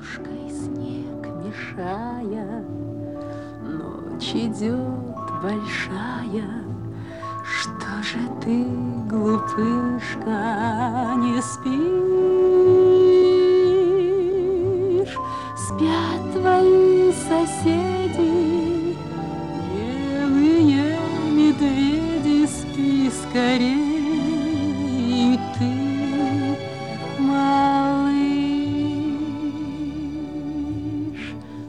ладошкой снег мешая, ночь идет большая. Что же ты, глупышка, не спишь? Спят твои соседи, белые медведи, спи скорей, ты, малыш.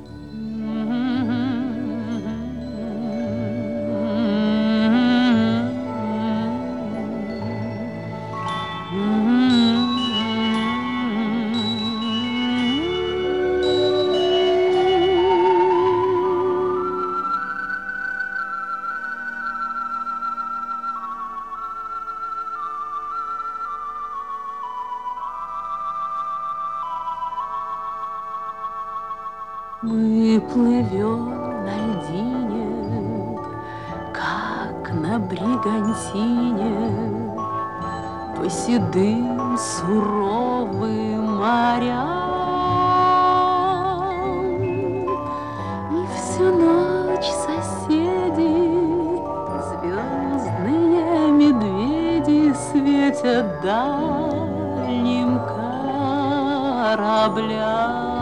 Мы плывем на льдине, как на бригантине, по седым суровым морям. И всю ночь соседи, звездные медведи, светят дальним кораблям.